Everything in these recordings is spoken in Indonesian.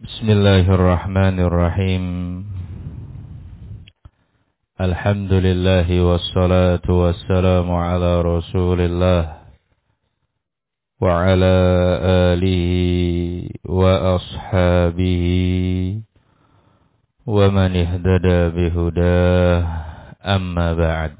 Bismillahirrahmanirrahim. Alhamdulillahi wassalatu wassalamu ala Rasulillah wa ala alihi wa ashabihi wa man ihtada bihudah, amma ba'd.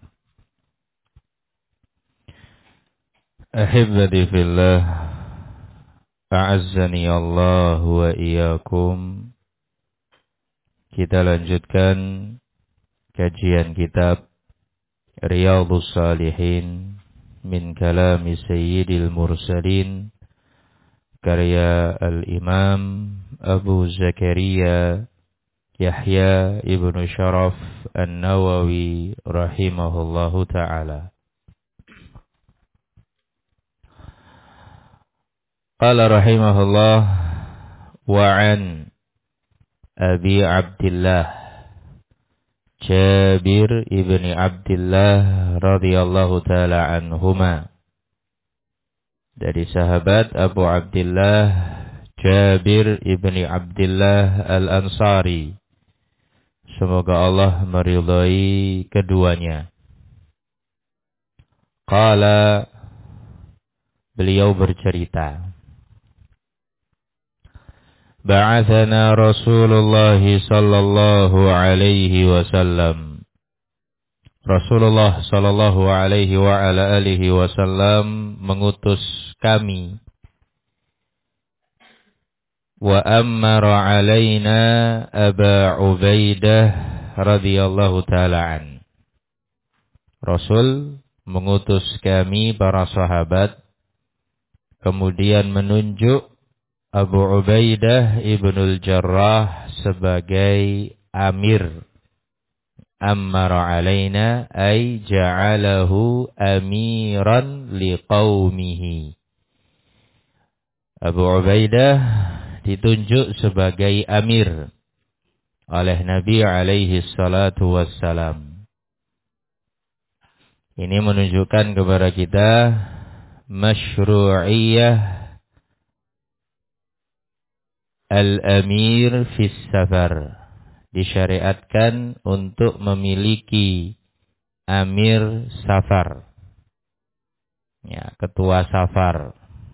Ahibbati fillah, a'azzani Allah wa iyyakum. Kita lanjutkan kajian kitab Riyadhus Shalihin min kalami Sayyidil Mursalin, karya Al-Imam Abu Zakaria Yahya ibnu Sharaf An-Nawawi rahimahullahu ta'ala. Qala rahimahullah wa an Abi Abdillah Jabir ibni Abdillah radhiyallahu ta'ala anhuma, dari sahabat Abu Abdillah Jabir ibni Abdillah Al-Ansari, semoga Allah meridhai keduanya. Qala, beliau bercerita, ba'athana Rasulullah sallallahu alaihi wasallam. Rasulullah sallallahu alaihi wa ala alihi wasallam mengutus kami. Wa ammara alaina Aba Ubaidah radhiyallahu ta'ala an. Rasul mengutus kami para sahabat, kemudian menunjuk Abu Ubaidah ibnul Jarrah sebagai amir. Ammara alaina ay ja'alahu amiran liqaumihi. Abu Ubaidah ditunjuk sebagai amir oleh Nabi alaihi salatu wassalam. Ini menunjukkan kepada kita masyru'iyah al-amir fis safar, disyariatkan untuk memiliki amir safar, ya, ketua safar.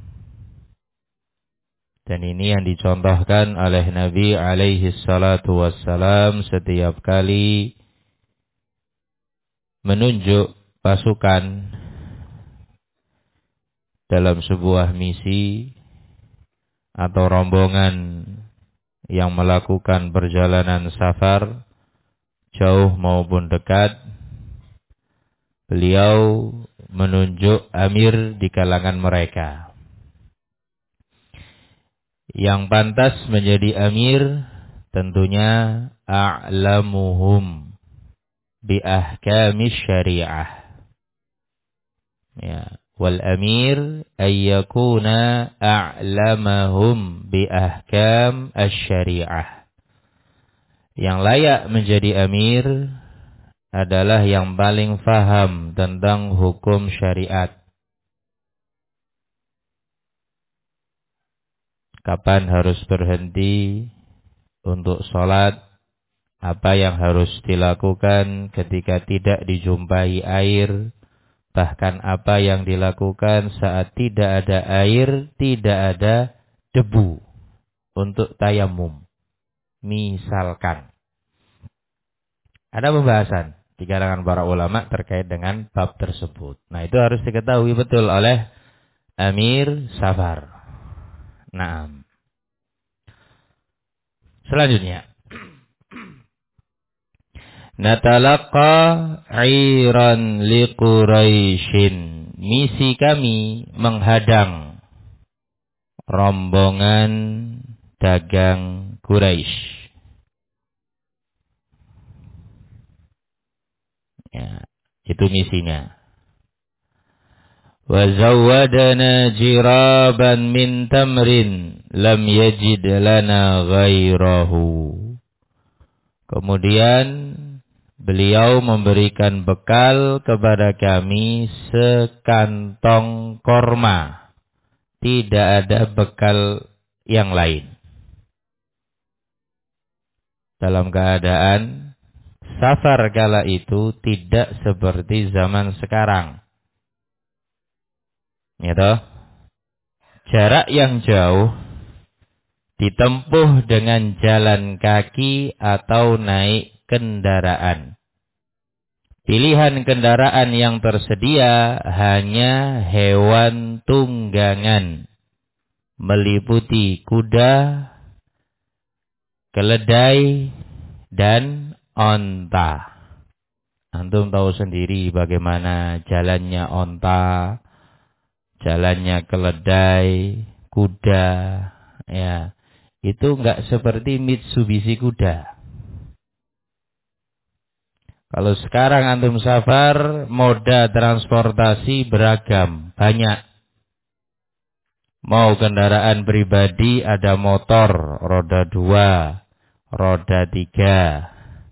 Dan ini yang dicontohkan oleh Nabi alaihi salatu wassalam setiap kali menunjuk pasukan dalam sebuah misi atau rombongan yang melakukan perjalanan safar, jauh maupun dekat. Beliau menunjuk amir di kalangan mereka. Yang pantas menjadi amir tentunya a'lamuhum bi ahkamis syariah. Ya. Wal amir ayyakuna a'lamahum bi ahkam asy-syari'ah. Yang layak menjadi amir adalah yang paling faham tentang hukum syariat. Kapan harus berhenti untuk sholat, apa yang harus dilakukan ketika tidak dijumpai air, bahkan apa yang dilakukan saat tidak ada air, tidak ada debu untuk tayamum. Misalkan. Ada pembahasan di kalangan para ulama terkait dengan bab tersebut. Nah, itu harus diketahui betul oleh amir safar. Naam. Selanjutnya. Natalaqa 'iran liquraisyin. Misi kami menghadang rombongan dagang Quraisy. Ya, itu misinya. Wa zawwadana jiraban min tamrin lam yajid lana ghairahu. Kemudian beliau memberikan bekal kepada kami sekantong korma. Tidak ada bekal yang lain. dalam keadaan safar kala itu tidak seperti zaman sekarang. Ya toh? Jarak yang jauh ditempuh dengan jalan kaki atau naik kendaraan. Pilihan kendaraan yang tersedia hanya hewan tunggangan, meliputi kuda, keledai, dan onta. Antum tahu sendiri bagaimana jalannya onta, jalannya keledai, kuda, ya. Itu enggak seperti Mitsubishi kuda. Kalau sekarang antum safar, moda transportasi beragam, banyak. Mau kendaraan pribadi ada motor, roda 2, roda 3.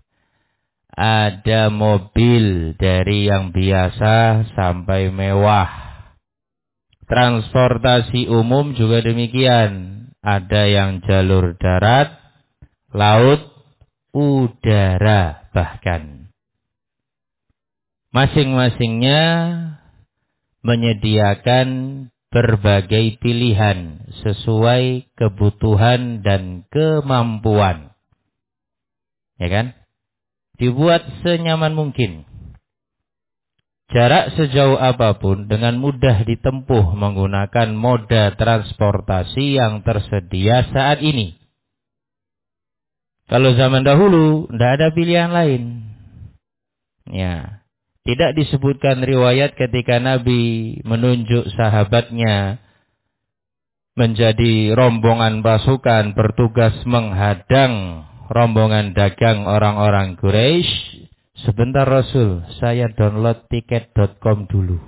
Ada mobil dari yang biasa sampai mewah. Transportasi umum juga demikian. Ada yang jalur darat, laut, udara bahkan. Masing-masingnya menyediakan berbagai pilihan sesuai kebutuhan dan kemampuan. Ya kan? Dibuat senyaman mungkin. Jarak sejauh apapun dengan mudah ditempuh menggunakan moda transportasi yang tersedia saat ini. Kalau zaman dahulu tidak ada pilihan lain. Ya. Tidak disebutkan riwayat ketika Nabi menunjuk sahabatnya menjadi rombongan pasukan bertugas menghadang rombongan dagang orang-orang Quraisy. Sebentar Rasul, saya download tiket.com dulu.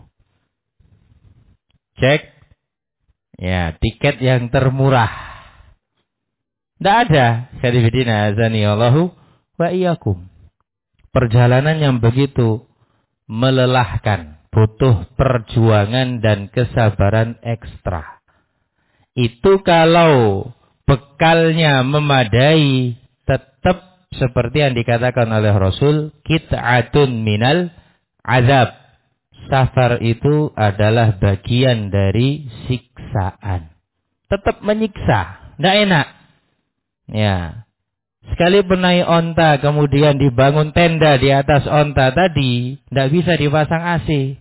Cek. Ya, tiket yang termurah. Tidak ada. Khadifidina azani Allahu wa iyyakum. Perjalanan yang begitu melelahkan, butuh perjuangan dan kesabaran ekstra. Itu kalau bekalnya memadai, tetap seperti yang dikatakan oleh Rasul, qit'atun minal azab. Safar itu adalah bagian dari siksaan. Tetap menyiksa, tidak enak. Ya. Sekalipun naik onta, kemudian dibangun tenda di atas onta tadi, tidak bisa dipasang AC.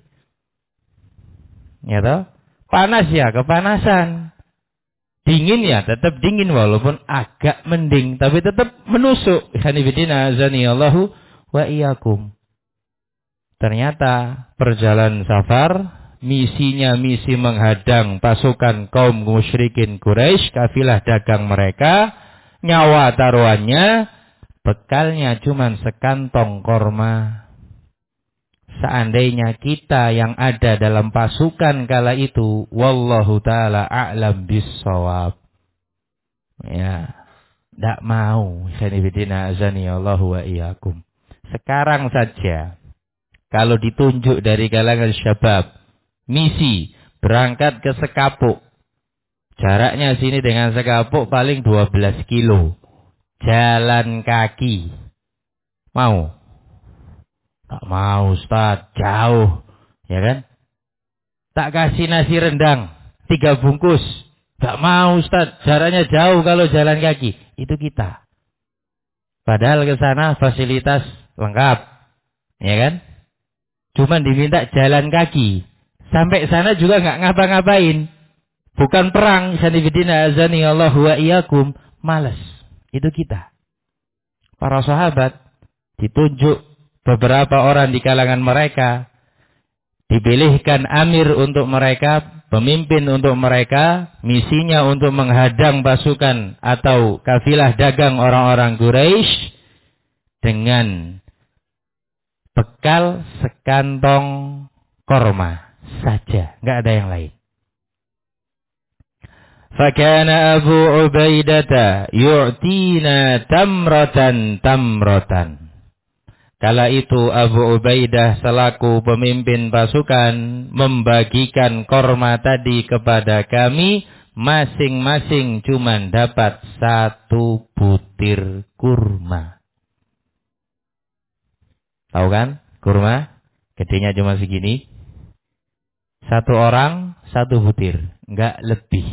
Ya toh? Panas ya, kepanasan. Dingin ya, tetap dingin walaupun agak mending, tapi tetap menusuk. Hanifidina azani Allahu wa iyyakum. Ternyata perjalanan safar, misinya misi menghadang pasukan kaum musyrikin Quraisy, kafilah dagang mereka. Nyawa taruhannya, bekalnya cuma sekantong korma. Seandainya kita yang ada dalam pasukan kala itu, wallahu ta'ala a'lam bissawab. Ya, tidak mau. Khanifidina azani Allahu wa iyyakum. Sekarang saja, kalau ditunjuk dari kalangan syabab, misi, berangkat ke Sekapuk. Jaraknya sini dengan Sekapuk paling 12 kilo. Jalan kaki. Mau? Tak mau Ustaz, jauh. Ya kan? Tak kasih nasi rendang 3 bungkus. Tak mau Ustaz, jaraknya jauh kalau jalan kaki. Itu kita. Padahal ke sana fasilitas lengkap. Ya kan? Cuman diminta jalan kaki. Sampai sana juga nggak ngapa-ngapain. Bukan perang, sanifidina azani Allahu wa iyyakum, malas. Itu kita. Para sahabat ditunjuk beberapa orang di kalangan mereka, dipilihkan amir untuk mereka, pemimpin untuk mereka, misinya untuk menghadang pasukan atau kafilah dagang orang-orang Quraisy dengan bekal sekantong korma saja, enggak ada yang lain. Fakana Abu Ubaidah yu'tina tamratan. Kala itu Abu Ubaidah selaku pemimpin pasukan membagikan korma tadi kepada kami, masing-masing cuman dapat 1 butir kurma. Tahu kan? Kurma gedenya cuma segini. Satu orang, satu butir. Enggak lebih.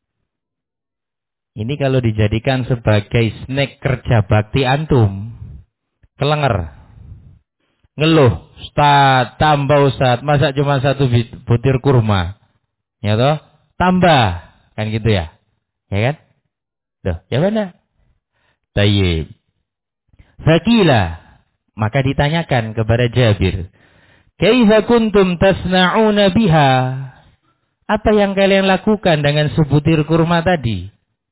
Ini kalau dijadikan sebagai snack kerja bakti antum. Kelenger. Ngeluh. Ustaz, tambah Ustaz. Masa cuma satu butir kurma? Ya toh? Tambah. Kan gitu ya? Ya kan? Tuh, ya mana? Tayyib. Fakila. Maka ditanyakan kepada Jabir. Kaifa kuntum tasna'una biha? Apa yang kalian lakukan dengan sebutir kurma tadi?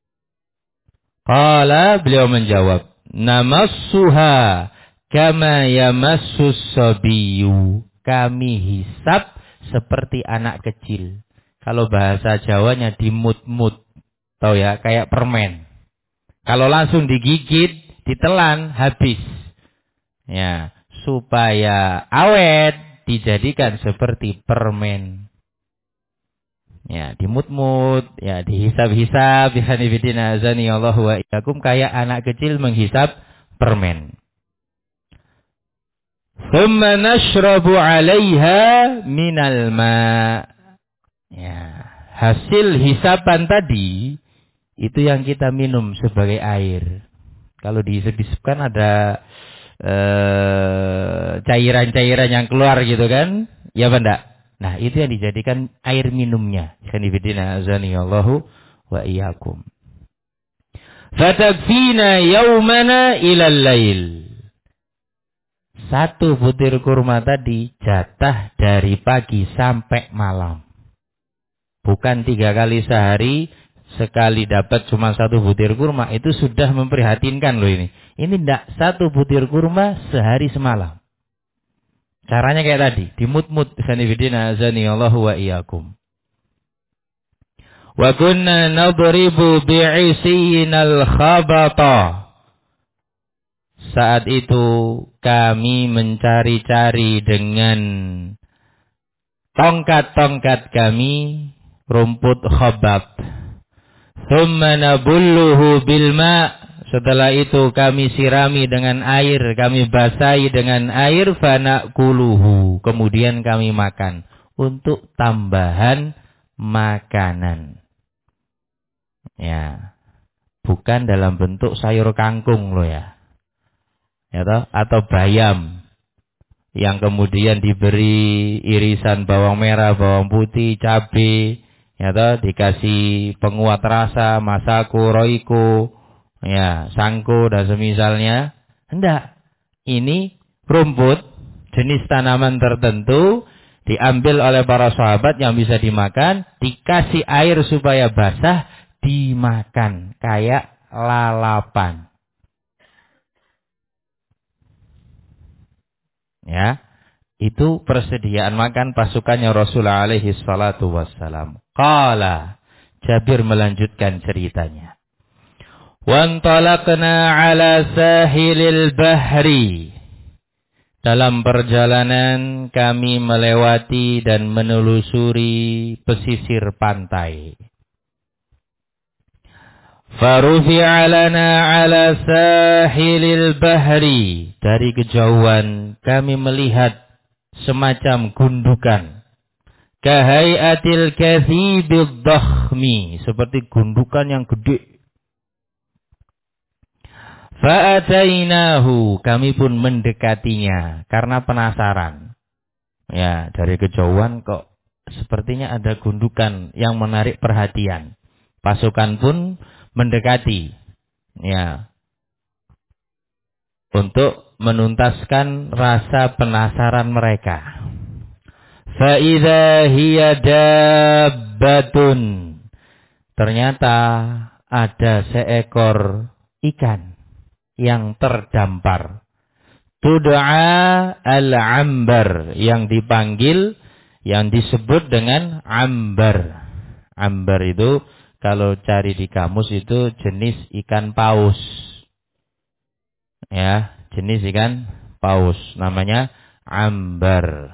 Qala, beliau menjawab, namassuha kama yamassus sabiyu. Kami hisab seperti anak kecil. Kalau bahasa Jawanya dimut-mut. Tahu ya, kayak permen. Kalau langsung digigit, ditelan, habis. Ya, supaya awet dijadikan seperti permen. Ya, dimut-mut, ya dihisab-hisab, bihanifidina azani Allah wa iyyakum, kayak anak kecil menghisab permen. Thumma nashrabu 'alaiha minal ma'. Ya, hasil hisaban tadi itu yang kita minum sebagai air. Kalau dihisab-hisabkan ada cairan-cairan yang keluar gitu kan? Ya benda. Nah, itu yang dijadikan air minumnya. Khanifidina azani Allahu wa iyyakum. Fatakfina yaumana ilal lail. Satu butir kurma tadi jatah dari pagi sampai malam. Bukan 3 kali sehari, sekali dapat cuma satu butir kurma. Itu sudah memprihatinkan loh ini. Ini tidak, satu butir kurma sehari semalam. Caranya kayak tadi, dimut-mut. Sanifidina azani Allahu wa iyyakum. Wa kunna nadribu bi'isiyinal khabata. Saat itu kami mencari-cari dengan tongkat-tongkat kami rumput khabat. Thumma nabulluhu bil ma'. Setelah itu kami sirami dengan air, kami basahi dengan air, fana'kuluhu. Kemudian kami makan untuk tambahan makanan. Ya, bukan dalam bentuk sayur kangkung loh ya. Ya toh? Atau bayam yang kemudian diberi irisan bawang merah, bawang putih, cabai, ya toh, dikasih penguat rasa, masako, roiko, ya, sangko dan semisalnya. Hendak. Ini rumput jenis tanaman tertentu diambil oleh para sahabat yang bisa dimakan, dikasih air supaya basah, dimakan kayak lalapan. Ya, itu persediaan makan pasukannya Rasulullah alaihi salatu wassalam. Qala, Jabir melanjutkan ceritanya. Wantalaqna ala sahilil bahri. Dalam perjalanan kami melewati dan menelusuri pesisir pantai. Farufi'a lana ala sahilil bahri. Dari kejauhan kami melihat semacam gundukan. Kahayatil kathibid dakhmi. Seperti gundukan yang gede. Fa'atainahu. Kami pun mendekatinya. Karena penasaran. Ya, dari kejauhan kok sepertinya ada gundukan yang menarik perhatian. Pasukan pun mendekati, ya, untuk menuntaskan rasa penasaran mereka. Fa'idha hiya dabbatun. Ternyata ada seekor ikan yang terdampar. Tud'a al-ambar, yang dipanggil, yang disebut dengan ambar. Ambar itu kalau cari di kamus itu jenis ikan paus. Ya, jenis ikan paus. Namanya ambar.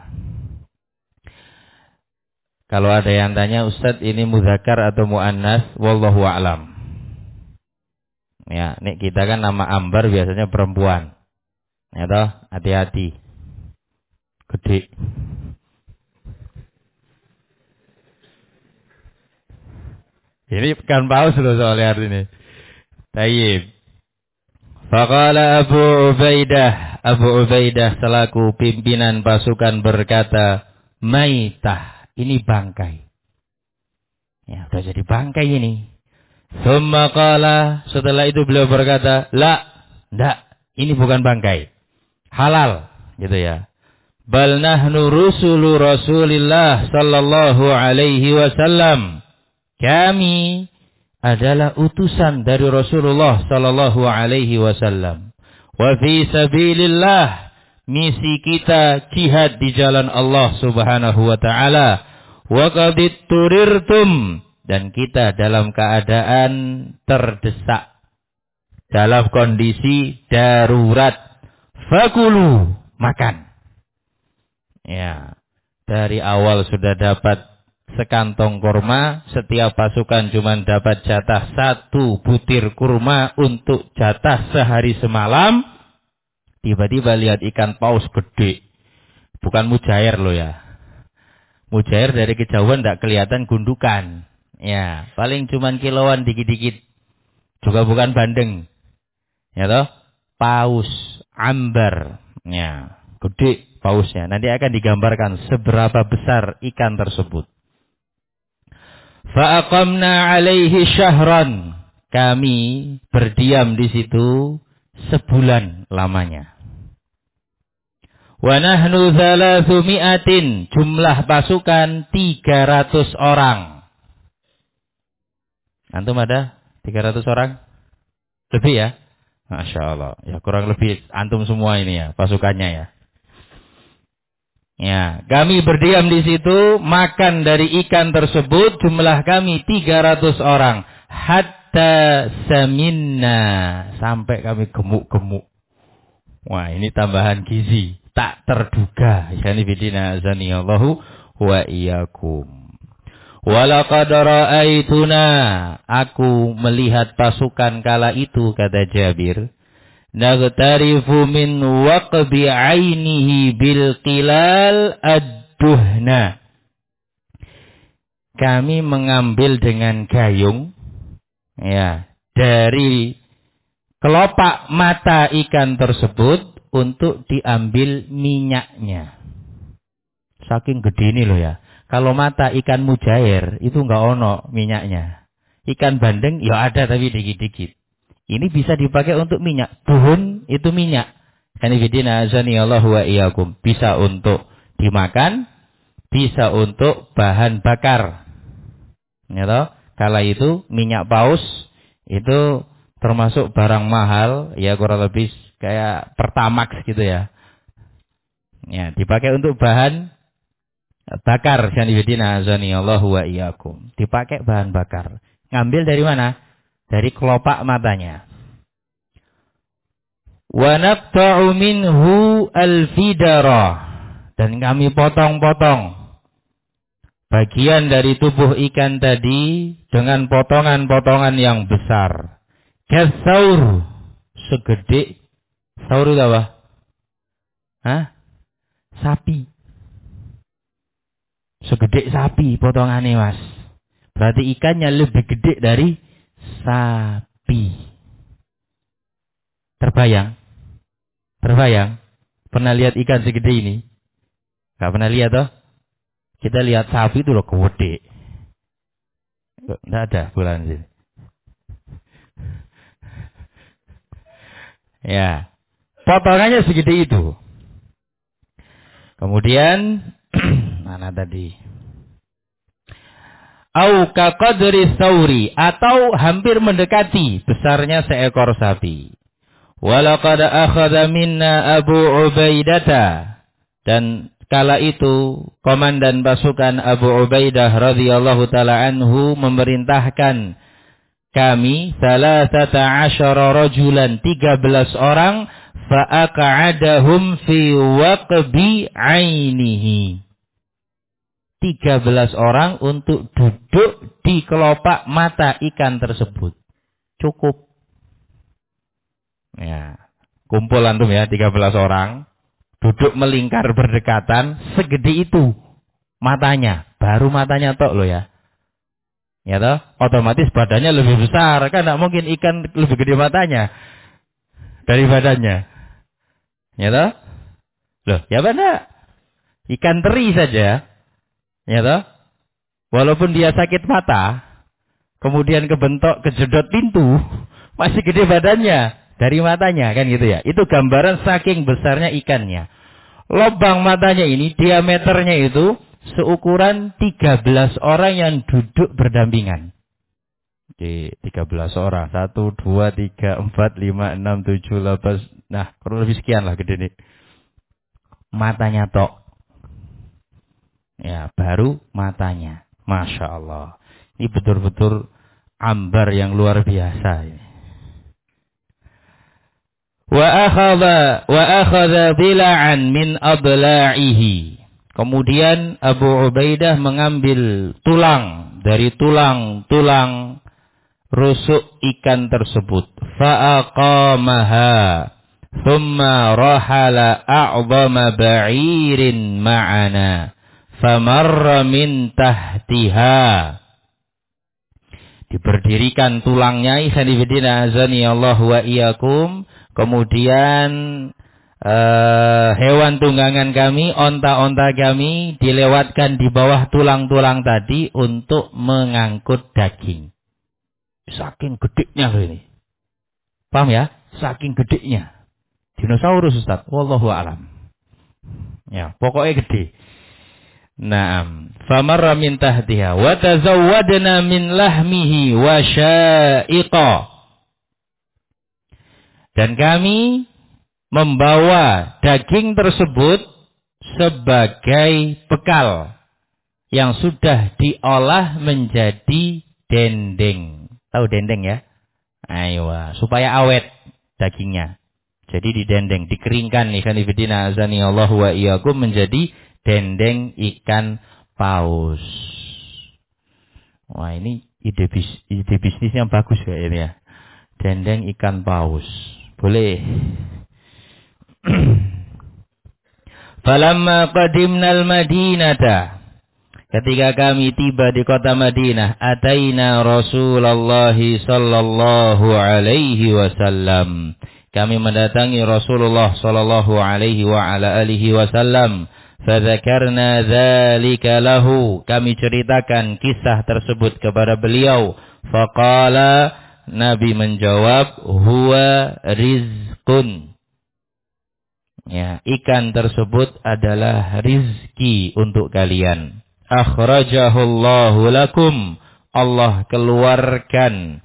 Kalau ada yang tanya, Ustadz ini mudzakkar atau muannas? Wallahu a'lam. Ya, nek kita kan nama ambar biasanya perempuan. Ya toh, hati-hati. Gede. Ini kan paus loh soalnya hari ini. Tayyib. Faqala Abu Ubaidah selaku pimpinan pasukan berkata, maitah, ini bangkai. Ya, udah jadi bangkai ini. Thumma qala, setelah itu beliau berkata, enggak, ini bukan bangkai. Halal, gitu ya. Bal nahnu rusulu Rasulillah sallallahu alaihi wasallam. Kami adalah utusan dari Rasulullah sallallahu alaihi wasallam. Wa fi sabilillah, misi kita jihad di jalan Allah Subhanahu wa taala. Wa qad turirtum, dan kita dalam keadaan terdesak, dalam kondisi darurat. Fakulu, makan. Ya, dari awal sudah dapat sekantong kurma, setiap pasukan cuma dapat jatah 1 butir kurma untuk jatah sehari semalam. Tiba-tiba lihat ikan paus gede. Bukan mujair loh ya. Mujair dari kejauhan tidak kelihatan gundukan. Ya, paling cuma kiloan dikit-dikit. Juga bukan bandeng. Ya toh? Paus, ambar. Ya, gede pausnya. Nanti akan digambarkan seberapa besar ikan tersebut. Fa'aqamna alaihi syahran. Kami berdiam di situ sebulan lamanya. Wa nahnu 300, jumlah pasukan 300 orang. Antum ada 300 orang? Lebih ya? Masya Allah. Ya kurang lebih antum semua ini ya, pasukannya ya. Ya, kami berdiam di situ, makan dari ikan tersebut, jumlah kami 300 orang. Hatta saminna, sampai kami gemuk-gemuk. Wah, ini tambahan gizi. Tak terduga. Yani bidina azaniyallahu wa iyyakum. Walaqad ra'aituna, aku melihat pasukan kala itu, kata Jabir, nagtarifu min waqbi ainihi bil qilal ad-duhna. Kami mengambil dengan gayung, ya, dari kelopak mata ikan tersebut untuk diambil minyaknya. Saking gede ini loh ya. Kalau mata ikan mujair itu enggak ono minyaknya. Ikan bandeng ya ada tapi dikit-dikit. Ini bisa dipakai untuk minyak. Duhun itu minyak. Kanifidina azaniyallahu wa iyyakum. Bisa untuk dimakan, bisa untuk bahan bakar. Ya toh? Kala itu minyak paus itu termasuk barang mahal, ya kurang lebih kayak Pertamax gitu ya. Ya, dipakai untuk bahan bakar. Kanifidina azaniyallahu wa iyyakum. Dipakai bahan bakar. Ngambil dari mana? Dari kelopak matanya. Wa naqta'u minhu al-fidara, dan kami potong-potong bagian dari tubuh ikan tadi dengan potongan-potongan yang besar. Kasaur, segede saur itu apa? Hah? Sapi. Segede sapi potongannya, Mas. Berarti ikannya lebih gede dari sapi. Terbayang? Terbayang? Pernah lihat ikan segede ini? Gak pernah lihat toh? Kita lihat sapi itu loh gede. Nggak ada bulan sini. Ya. Potongannya segede itu. Kemudian mana tadi? Au kaqadri sauri, atau hampir mendekati besarnya seekor sapi. Walaqad akhadha minna Abu Ubaidah, dan kala itu komandan pasukan Abu Ubaidah radhiyallahu taala anhu memerintahkan kami 13 rajulan, 13 orang, fa'aq'adahum fi waqbi ainihi. 13 orang untuk duduk di kelopak mata ikan tersebut. Cukup. Ya, kumpul antum ya 13 orang. Duduk melingkar berdekatan segede itu matanya. Baru matanya tok loh ya. Ya toh, otomatis badannya lebih besar. Kan tidak mungkin ikan lebih gede matanya dari badannya. Ya toh? Loh, ya benar. Ikan teri saja. Ya toh? Walaupun dia sakit mata, kemudian kebentok, kejedot pintu, masih gede badannya dari matanya, kan gitu ya. Itu gambaran saking besarnya ikannya. Lubang matanya ini, diameternya itu seukuran 13 orang yang duduk berdampingan. Oke, 13 orang. 1, 2, 3, 4, 5, 6, 7, 8. Nah, kurang lebih sekian lah gede nih. Matanya tok. Ya, baru matanya. Masya Allah. Ini betul-betul ambar yang luar biasa. Wa akhadha bila'an min adla'ihi. Kemudian Abu Ubaidah mengambil tulang dari tulang-tulang rusuk ikan tersebut. Fa'aqamaha. Thumma rahala a'zama ba'irin ma'ana. Famarra min tahtiha. Diberdirikan tulangnya, ikhwanifidina azani Allah wa iyakum. Kemudian hewan tunggangan kami, onta-onta kami dilewatkan di bawah tulang-tulang tadi untuk mengangkut daging. Saking gedenya loh ini. Paham ya? Saking gedenya. Dinosaurus Ustaz. Wallahu a'lam. Ya, pokoknya gede. Naam. Famarra min tahtiha wa tazawwadna min lahmihi wa sya'iqa. Dan kami membawa daging tersebut sebagai bekal yang sudah diolah menjadi dendeng. Tahu dendeng ya? Ayo, supaya awet dagingnya. Jadi didendeng, dikeringkan ikan ibadina azani Allah wa iyyakum menjadi dendeng ikan paus. Wah, ini ide bisnis yang bagus kayaknya ya. Dendeng ikan paus. Boleh. Falamma qadimnal Madinata. Ketika kami tiba di kota Madinah, ataina Rasulullah sallallahu alaihi wasallam. Kami mendatangi Rasulullah sallallahu alaihi wa ala alihi wasallam. Fadzakarna dzalika lahu. Kami ceritakan kisah tersebut kepada beliau. Faqala, Nabi menjawab, huwa rizqun. Ya, ikan tersebut adalah rizki untuk kalian. Akhrajahullahu lakum. Allah keluarkan.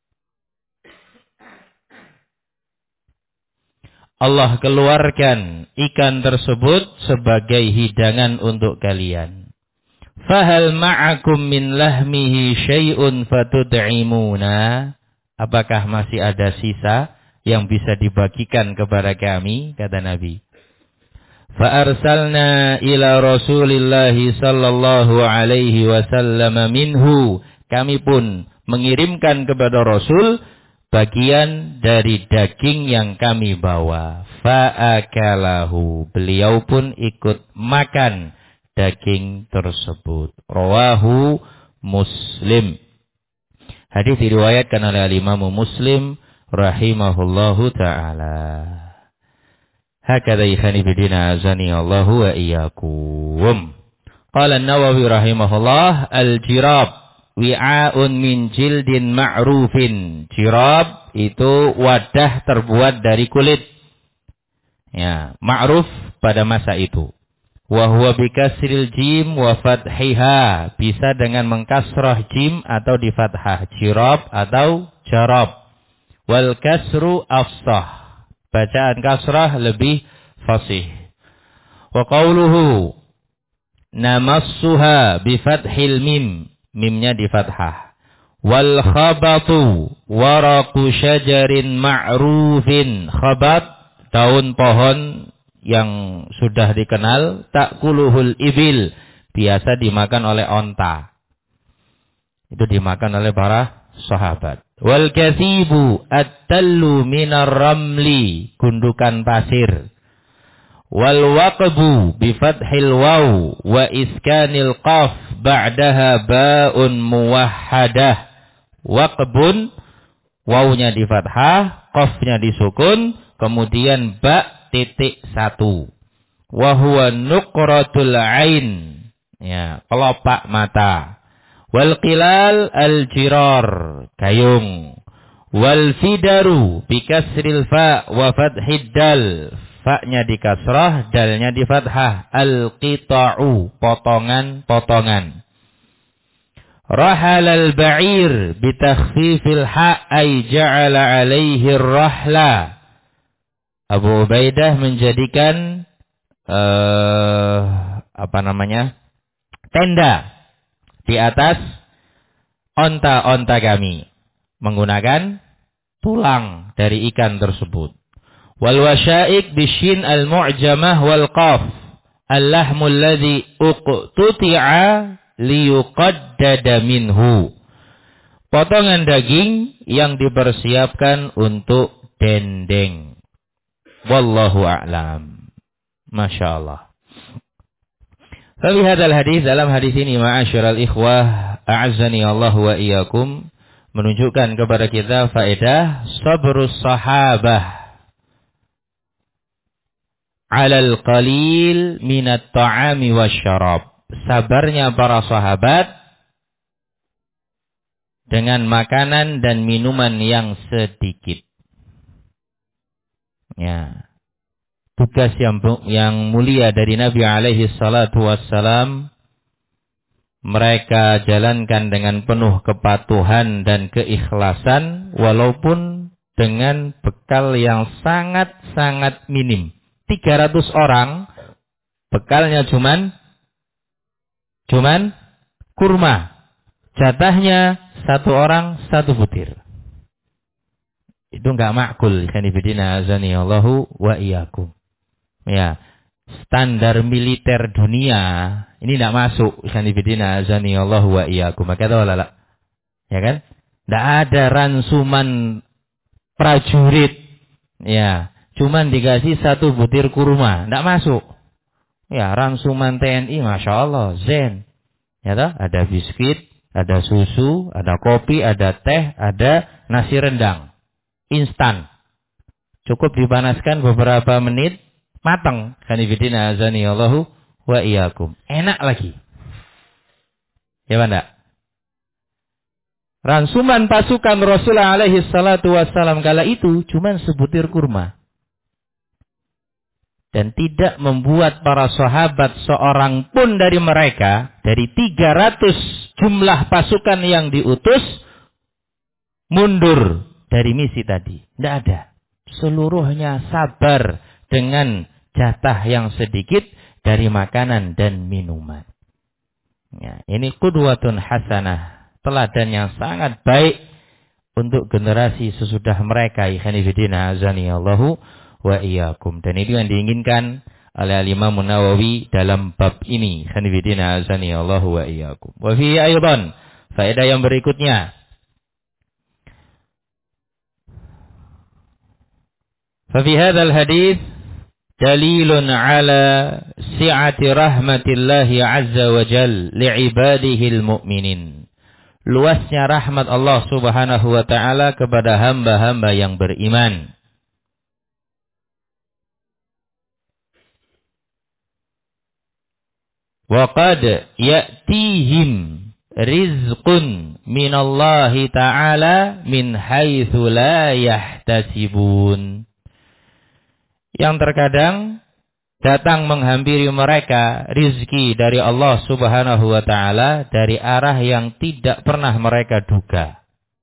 Allah keluarkan ikan tersebut sebagai hidangan untuk kalian. Fahal ma'akum min lahmihi syai'un fatud'imuna. Apakah masih ada sisa yang bisa dibagikan kepada kami, kata Nabi. Fa'arsalna ila Rasulillahi sallallahu alaihi wasallam minhu. Kami pun mengirimkan kepada Rasul bagian dari daging yang kami bawa. Fa'akalahu. Beliau pun ikut makan daging tersebut. Rawahu Muslim. Hadis diriwayatkan oleh Imam Muslim rahimahullahu ta'ala. Hakadha ikhani bidina azani Allahu wa iyyakum. Qala an-Nawawi rahimahullah, al-jirab wi'a'un min jildin ma'rufin. Jirab itu wadah terbuat dari kulit. Ya, ma'ruf pada masa itu. Wa huwa bikasril jim wa fathiha. Bisa dengan mengkasrah jim atau di fathah. Jirab atau jarab. Wal kasru afsah. Bacaan kasrah lebih fasih. Wa qawluhu namassuha bi fathil mim. Mimnya di fathah. Wal khabatu waraqu syajarin ma'rufin. Khabat, daun pohon yang sudah dikenal. Ta'kuluhul ibil, biasa dimakan oleh onta. Itu dimakan oleh para sahabat. Wal kathibu at-tallu minar ramli, gundukan pasir. Wal waqbu bi fathil waw wa iskanil qaf ba'daha ba'un muwahhadah. Waqbun, wawnya di fathah, qafnya disukun, kemudian ba titik satu. Wa huwa nuqratul ain, ya, kelopak mata. Wal qilal al jirar, gayung. Wal fidaru bi kasril fa wa fathid dal, fa-nya di kasrah, dalnya di fathah. Al qita'u, potongan-potongan. Rahal al ba'ir bi takhfifil ha ay ja'ala alaihi rahla. Abu Ubaidah menjadikan tenda di atas onta-onta kami menggunakan tulang dari ikan tersebut. Wal wasyaik bisyin al mu'jamah wal qaf al-lahmul ladzi uqtuti'a liyuqaddada minhu. Potongan daging yang dipersiapkan untuk dendeng. Wallahu a'lam. Masya Allah. Tapi hadal hadis, dalam hadis ini ma'asyiral ikhwah a'azzani Allah wa iyyakum, menunjukkan kepada kita faedah sabrus sahabah alal qalil minat ta'ami wasyarab. Sabarnya para sahabat dengan makanan dan minuman yang sedikit. Ya. Tugas yang mulia dari Nabi alaihi salatu wassalam mereka jalankan dengan penuh kepatuhan dan keikhlasan walaupun dengan bekal yang sangat-sangat minim. 300 orang bekalnya cuman kurma. Jatahnya satu orang satu butir. Itu enggak makul. Kanifidina azani Allahu wa iyyakum. Ya, standar militer dunia ini tidak masuk. Kanifidina azani Allahu wa iyyakum. Maka tahu lah, ya kan? Tidak ada ransuman prajurit. Ya, cuman dikasih satu butir kurma, tidak masuk. Ya, ransuman TNI, masya Allah, zen. Ya toh? Ada biskuit, ada susu, ada kopi, ada teh, ada nasi rendang, instan. Cukup dipanaskan beberapa menit, matang. Kanifidina azani Allahu wa iyyakum. Enak lagi. Ya banda. Ransuman pasukan Rasulullah alaihi salatu wassalam kala itu cuman sebutir kurma. Dan tidak membuat para sahabat seorang pun dari mereka, dari 300 jumlah pasukan yang diutus, mundur dari misi tadi. Tidak ada. Seluruhnya sabar dengan jatah yang sedikit dari makanan dan minuman. Ya, ini qudwatun hasanah, teladan yang sangat baik untuk generasi sesudah mereka. Ikhwanifidina azani Allahu wa iyyakum. Dan itu yang diinginkan oleh Imam Nawawi dalam bab ini. Ikhwanifidina azani Allahu wa iyyakum. Wa fi aydan, faedah yang berikutnya. Fa fi hadzal hadits dalilun ala si'ati rahmatillahi azza wa jalla li'ibadihil mu'minin. Luasnya rahmat Allah Subhanahu wa taala kepada hamba-hamba yang beriman. Wa qad ya'tihim rizqun minallahi ta'ala min haitsu la yahtasibun. Yang terkadang datang menghampiri mereka rizki dari Allah Subhanahu wa ta'ala dari arah yang tidak pernah mereka duga.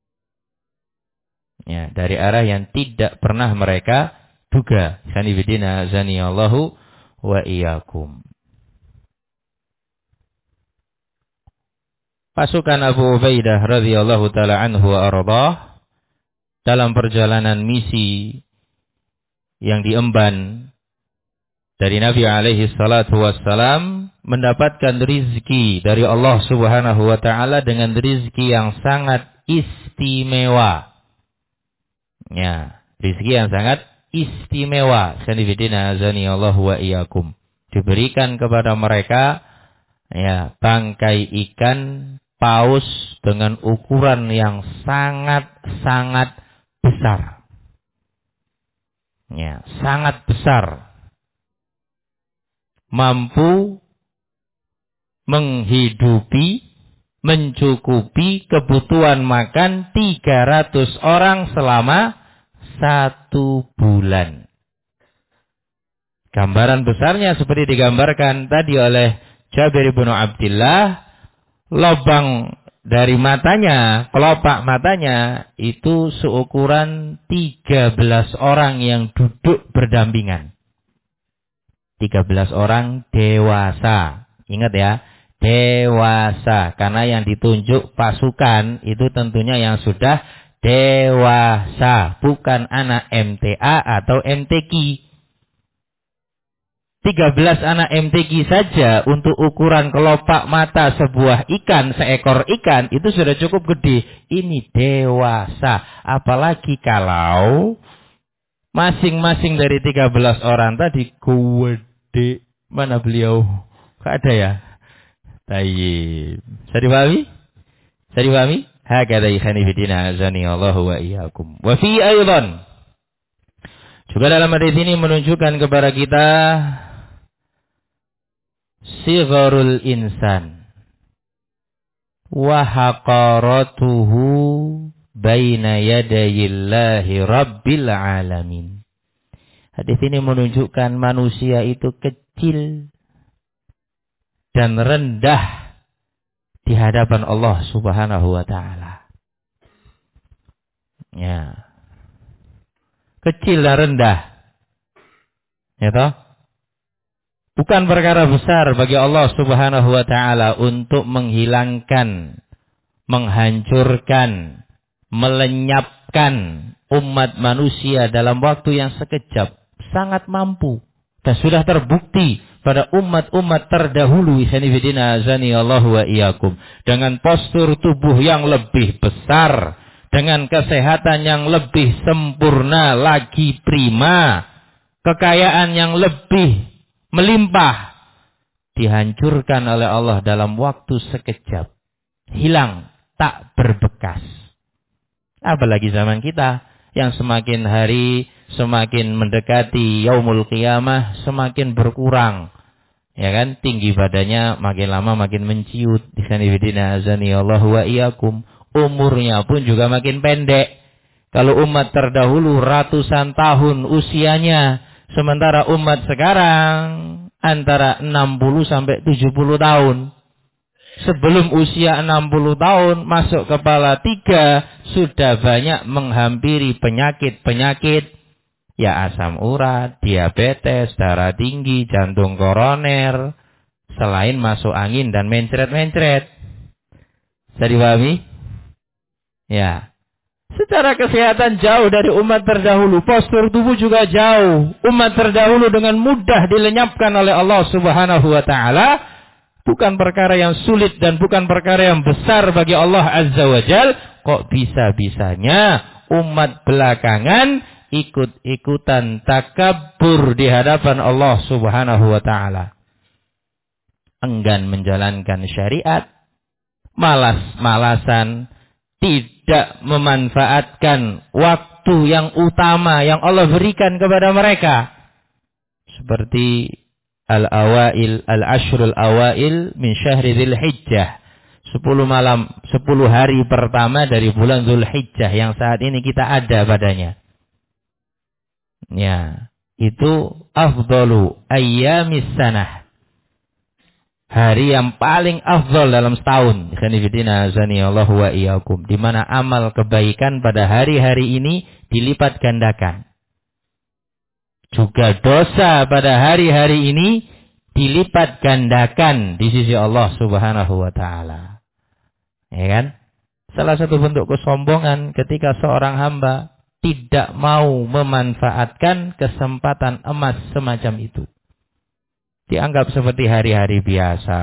Ya, dari arah yang tidak pernah mereka duga. Sanibidina azani Allahu wa iyyakum. Pasukan Abu Ubaidah radhiyallahu taala anhu wa ardhah dalam perjalanan misi yang diemban dari Nabi alaihi salatu wassalam mendapatkan rizki dari Allah Subhanahu wa taala dengan rizki yang sangat istimewa. Ya, rizki yang sangat istimewa. Sanifidina azani Allah wa iyyakum. Diberikan kepada mereka ya bangkai ikan paus dengan ukuran yang sangat-sangat besar. Ya, sangat besar. Mampu menghidupi, mencukupi kebutuhan makan 300 orang selama 1 bulan. Gambaran besarnya seperti digambarkan tadi oleh Jabir bin Abdullah, lubang dari matanya, kelopak matanya itu seukuran 13 orang yang duduk berdampingan. 13 orang dewasa. Ingat ya, dewasa. Karena yang ditunjuk pasukan itu tentunya yang sudah dewasa. Bukan anak MTA atau MTQ. 13 anak MTQ saja untuk ukuran kelopak mata sebuah ikan, seekor ikan, itu sudah cukup gede. Ini dewasa. Apalagi kalau masing-masing dari 13 orang tadi gede. Mana beliau? Gak ada ya? Tayyib. Bisa dipahami? Bisa dipahami? Hakadha ikhani fidina azani Allahu wa iyyakum. Wa fi aydan. Juga dalam hadis ini menunjukkan kepada kita sigharul insan wa haqaratuhu baina yadayillahi rabbil alamin. Hadis ini menunjukkan manusia itu kecil dan rendah di hadapan Allah Subhanahu wa taala. Ya. Kecil dan rendah. Ya toh? Bukan perkara besar bagi Allah Subhanahu wa taala untuk menghilangkan, menghancurkan, melenyapkan umat manusia dalam waktu yang sekejap. Sangat mampu. Dan sudah terbukti pada umat-umat terdahulu. Isanifidina azani Allah wa iyyakum. Dengan postur tubuh yang lebih besar. Dengan kesehatan yang lebih sempurna lagi prima. Kekayaan yang lebih melimpah, dihancurkan oleh Allah dalam waktu sekejap. Hilang, tak berbekas. Apalagi zaman kita yang semakin hari semakin mendekati yaumul qiyamah semakin berkurang. Ya kan, tinggi badannya makin lama makin menciut. Ikhwanifidina azani Allah wa iyyakum. Umurnya pun juga makin pendek. Kalau umat terdahulu ratusan tahun usianya, sementara umat sekarang antara 60 sampai 70 tahun. Sebelum usia 60 tahun masuk kepala 3 sudah banyak menghampiri penyakit-penyakit. Ya asam urat, diabetes, darah tinggi, jantung koroner. Selain masuk angin dan mencret-mencret. Bisa dipahami? Ya. Secara kesehatan jauh dari umat terdahulu. Postur tubuh juga jauh. Umat terdahulu dengan mudah dilenyapkan oleh Allah Subhanahu wa ta'ala. Bukan perkara yang sulit dan bukan perkara yang besar bagi Allah Azza wa Jal. Kok bisa-bisanya umat belakangan ikut-ikutan takabur di hadapan Allah Subhanahu wa ta'ala. Enggan menjalankan syariat. Malas-malasan. Tidak memanfaatkan waktu yang utama yang Allah berikan kepada mereka. Seperti al-awail, al-ashrul awail min syahri Dzulhijjah. 10 malam, 10 hari pertama dari bulan Dzulhijjah yang saat ini kita ada padanya. Ya, itu afdalu ayyamis sanah. Hari yang paling afdal dalam setahun. Ikhwanifidina azani Allah wa iyyakum. Di mana amal kebaikan pada hari-hari ini dilipat gandakan. Juga dosa pada hari-hari ini dilipat gandakan di sisi Allah Subhanahu wa ta'ala. Ya kan? Salah satu bentuk kesombongan ketika seorang hamba tidak mau memanfaatkan kesempatan emas semacam itu. Dianggap seperti hari-hari biasa.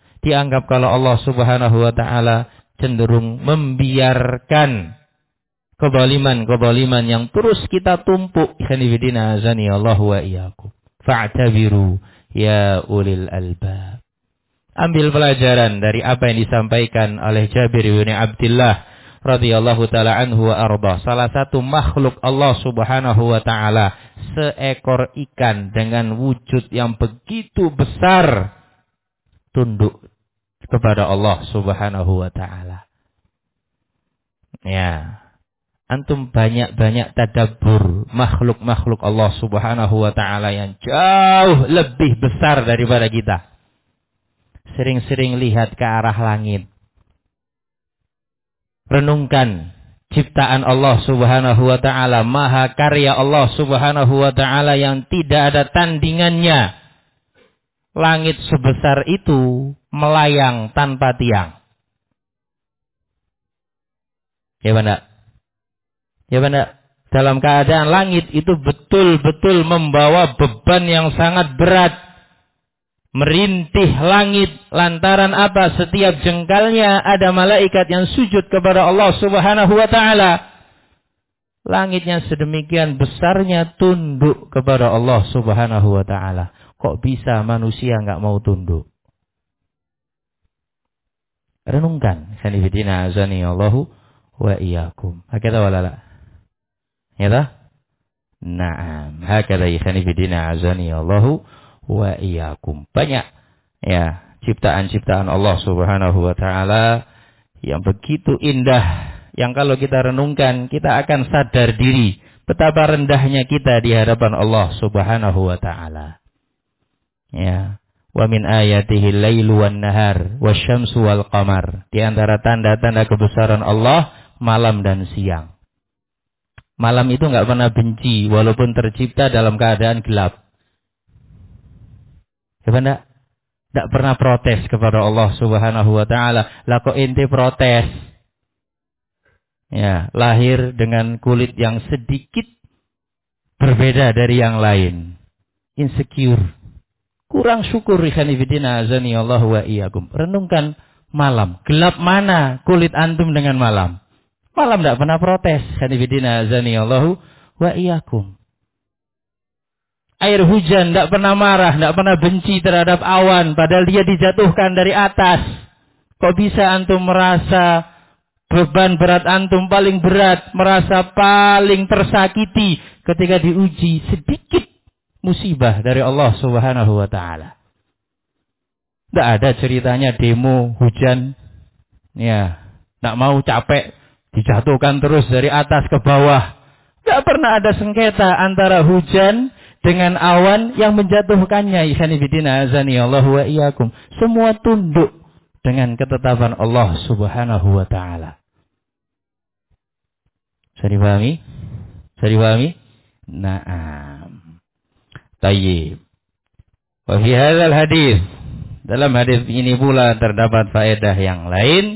Dianggap kalau Allah Subhanahu wa ta'ala cenderung membiarkan Kezaliman yang terus kita tumpuk. Ikhwanifidina azani Allah wa iyyakum. Fa'tabiru ya ulil albab. Ambil pelajaran dari apa yang disampaikan oleh Jabir bin Abdullah radhiyallahu taala anhu wa arda. Salah satu makhluk Allah Subhanahu wa taala, seekor ikan dengan wujud yang begitu besar, tunduk kepada Allah Subhanahu wa taala. Ya. Antum banyak-banyak tadabbur makhluk-makhluk Allah Subhanahu wa taala yang jauh lebih besar daripada kita. Sering-sering lihat ke arah langit. Renungkan ciptaan Allah Subhanahu wa taala, maha karya Allah Subhanahu wa taala yang tidak ada tandingannya. Langit sebesar itu melayang tanpa tiang. Ya benar. Ya benar, dalam keadaan langit itu betul-betul membawa beban yang sangat berat. Merintih langit lantaran apa? Setiap jengkalnya ada malaikat yang sujud kepada Allah Subhanahu wa taala. Langitnya sedemikian besarnya tunduk kepada Allah Subhanahu wa taala. Kok bisa manusia enggak mau tunduk? Renungkan, sanifidina azani Allahu wa iyyakum. Hakata walala. Ya tak? Naam. Hakada ikhani fidina azani Allahu wa iyyakum. Banyak ya ciptaan-ciptaan Allah Subhanahu wa taala yang begitu indah, yang kalau kita renungkan kita akan sadar diri betapa rendahnya kita di hadapan Allah Subhanahu wa taala. Ya. Wa min ayatihi al-lailu wan nahar wasyamsu wal qamar. Di antara tanda-tanda kebesaran Allah malam dan siang. Malam itu enggak pernah benci walaupun tercipta dalam keadaan gelap. Ya enggak? Enggak pernah protes kepada Allah Subhanahu wa taala. Lah kok ente protes? Ya, lahir dengan kulit yang sedikit berbeda dari yang lain. Insecure. Kurang syukur ikhwan fillah azani Allah wa iyyakum. Renungkan malam. Gelap mana kulit antum dengan malam? Malam tidak pernah protes. Hanifidina azani Allahu wa iyyakum. Air hujan tidak pernah marah, tidak pernah benci terhadap awan, padahal dia dijatuhkan dari atas. Kok bisa antum merasa beban berat antum paling berat, merasa paling tersakiti ketika diuji sedikit musibah dari Allah Subhanahu wa taala? Tidak ada ceritanya demo hujan, ya, tidak mau capek, dijatuhkan terus dari atas ke bawah. Tidak pernah ada sengketa antara hujan dengan awan yang menjatuhkannya. Ikhwanifidina azani Allahu wa iyyakum. Semua tunduk dengan ketetapan Allah Subhanahu wa taala. Bisa dipahami? Bisa dipahami? Naam. Tayyib. Wa fi hadzal hadis, dalam hadis ini pula terdapat faedah yang lain.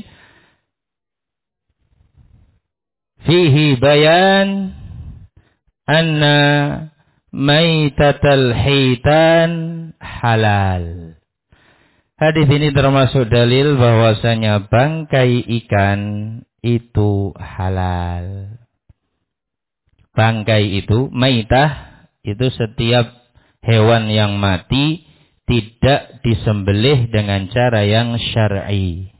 Fihi bayan anna maitatal hitan halal. Hadis ini termasuk dalil bahwasanya bangkai ikan itu halal. Bangkai itu, maitah itu setiap hewan yang mati tidak disembelih dengan cara yang syar'i.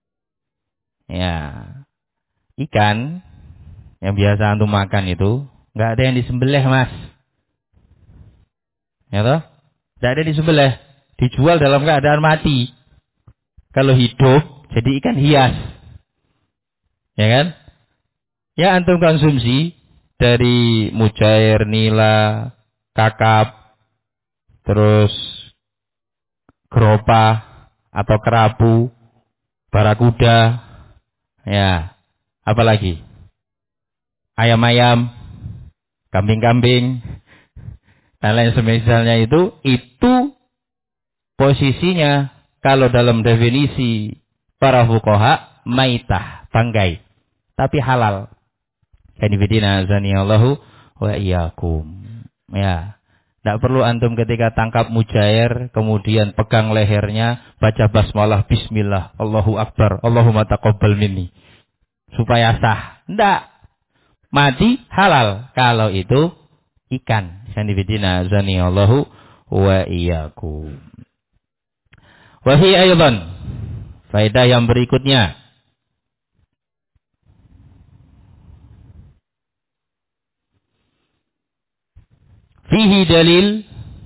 Ya. Ikan yang biasa antum makan itu enggak ada yang disembelih, Mas. Ya toh? Enggak ada disembelih, dijual dalam keadaan mati. Kalau hidup jadi ikan hias. Ya kan? Ya antum konsumsi dari mujair, nila, kakap, terus geropa atau kerapu, barakuda, ya, apalagi? Ayam-ayam, kambing-kambing, dan lain semisalnya itu posisinya kalau dalam definisi para fuqaha maitah, bangkai, tapi halal. Kanifidina azani Allahu wa iyyakum. Ya, tidak perlu antum ketika tangkap mujair kemudian pegang lehernya, baca basmalah, bismillah, Allahu akbar, Allahumma taqabbal minni supaya sah. Tidak. mati halal. Kalau itu ikan. Sanibidina azani Allahu wa iyyakum. Wa hi aydan. Faedah yang berikutnya. Fihi dalil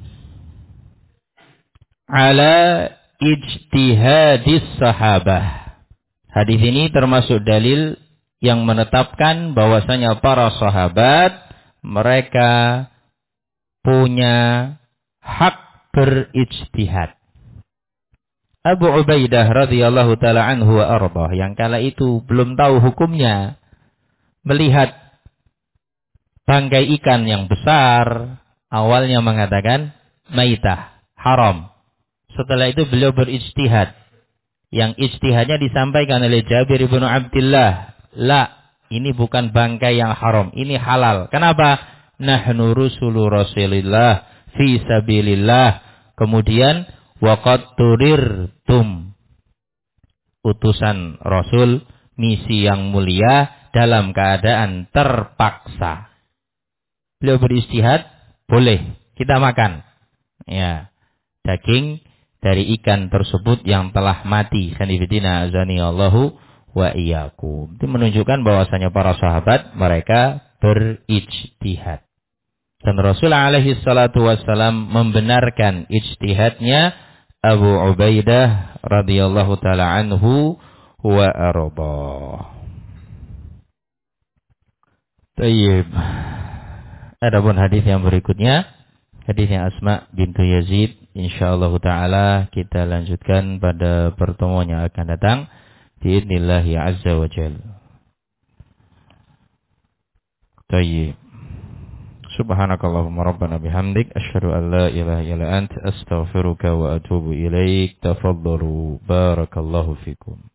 ala ijtihadis sahabah. Hadis ini termasuk dalil yang menetapkan bahwasanya para sahabat mereka punya hak berijtihad. Abu Ubaidah radhiyallahu taala anhu wa ardhah yang kala itu belum tahu hukumnya, melihat bangkai ikan yang besar, awalnya mengatakan maitah, haram. Setelah itu beliau berijtihad. Yang ijtihadnya disampaikan oleh Jabir bin Abdullah. La, ini bukan bangkai yang haram, ini halal. Kenapa? Nahnu rusulu Rasulillah fi sabilillah. Kemudian waqad turirtum. Utusan Rasul, misi yang mulia dalam keadaan terpaksa. Beliau berijtihad, boleh kita makan. Ya, daging dari ikan tersebut yang telah mati. Sanibidina azani Allahu wa iyyakum. Itu menunjukkan bahwasanya para sahabat mereka berijtihad. Dan Rasul alaihi salatu wassalam membenarkan ijtihadnya Abu Ubaidah radhiyallahu taala anhu wa arda. Baik. Adapun hadis yang berikutnya, hadisnya Asma bintu Yazid, insyaallah taala kita lanjutkan pada pertemuan yang akan datang biidznillah azza wa jalla. Baik. Subhanakallahumma rabbana bihamdik asyhadu an la ilaha illa anta astaghfiruka wa atubu ilaik. Tafaddalu barakallahu fikum.